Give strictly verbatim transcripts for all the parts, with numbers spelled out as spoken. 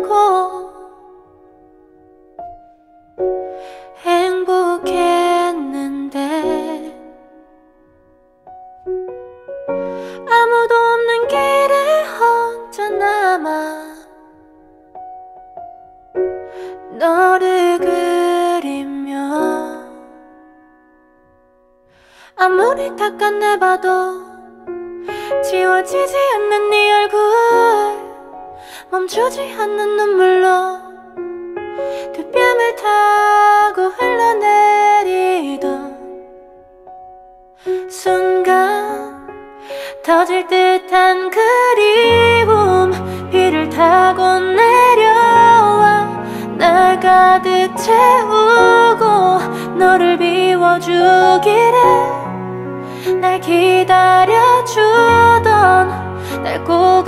만나고 행복했는데 아무도 없는 길에 혼자 남아 너를 그리며 아무리 닦아내봐도 지워지지 않는 네 얼굴 멈추지 않는 눈물로 두 뺨을 타고 흘러내리던 순간 터질 듯한 그리움 비를 타고 내려와 날 가득 채우고 너를 비워주기를 날 기다려주던 날 꼭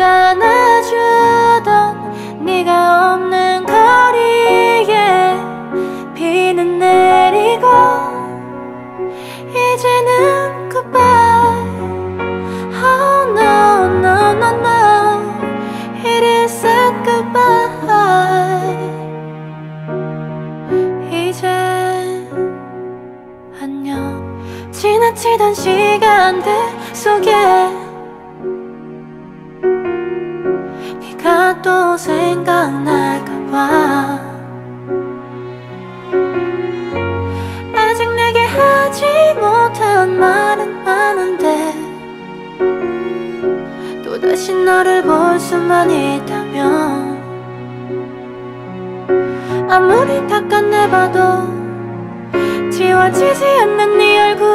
안아주던 네가 없는 거리에 비는 내리고 이제는 goodbye. Oh no no no no it is a goodbye. 이제 안녕. 지나치던 시간들 속에 네가 또 생각날까봐 아직 내게 하지 못한 말은 많은데 또다시 너를 볼 수만 있다면 아무리 닦아내봐도 지워지지 않는 네 얼굴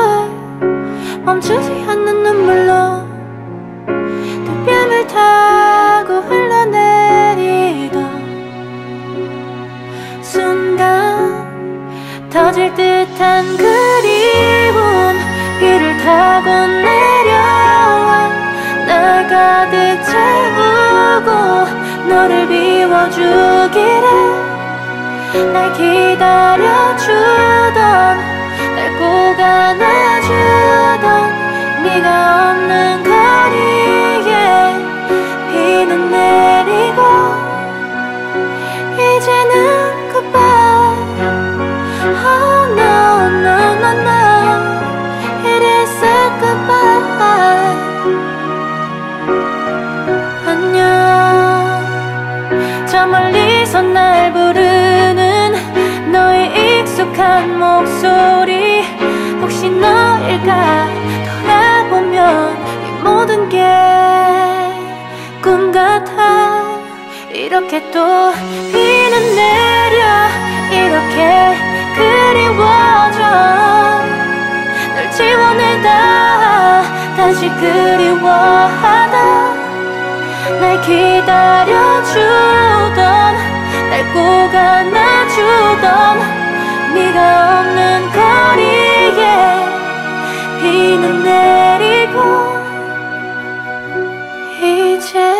멈추지 않는 눈물로 두 뺨을 타고 흘러내리던 순간 터질 듯한 그리움 비를 타고 내려와 날 가득 채우고 너를 비워주기를 날 기다려주던 날 꼭 안아주던 네가 없는 거리에 비는 내리고 이제는 goodbye. Oh no no no no it is a goodbye. 안녕. 저 멀리서 날 부르는 너의 익숙한 목소리 혹시 너일까 돌아보면 이 모든 게 꿈 같아. 이렇게 또 비는 내려 이렇게 그리워져 널 지워내다 다시 그리워하다 날 기다려주던 날 꼭 안아주던 네가 없는 거리에 비는 내리고 이제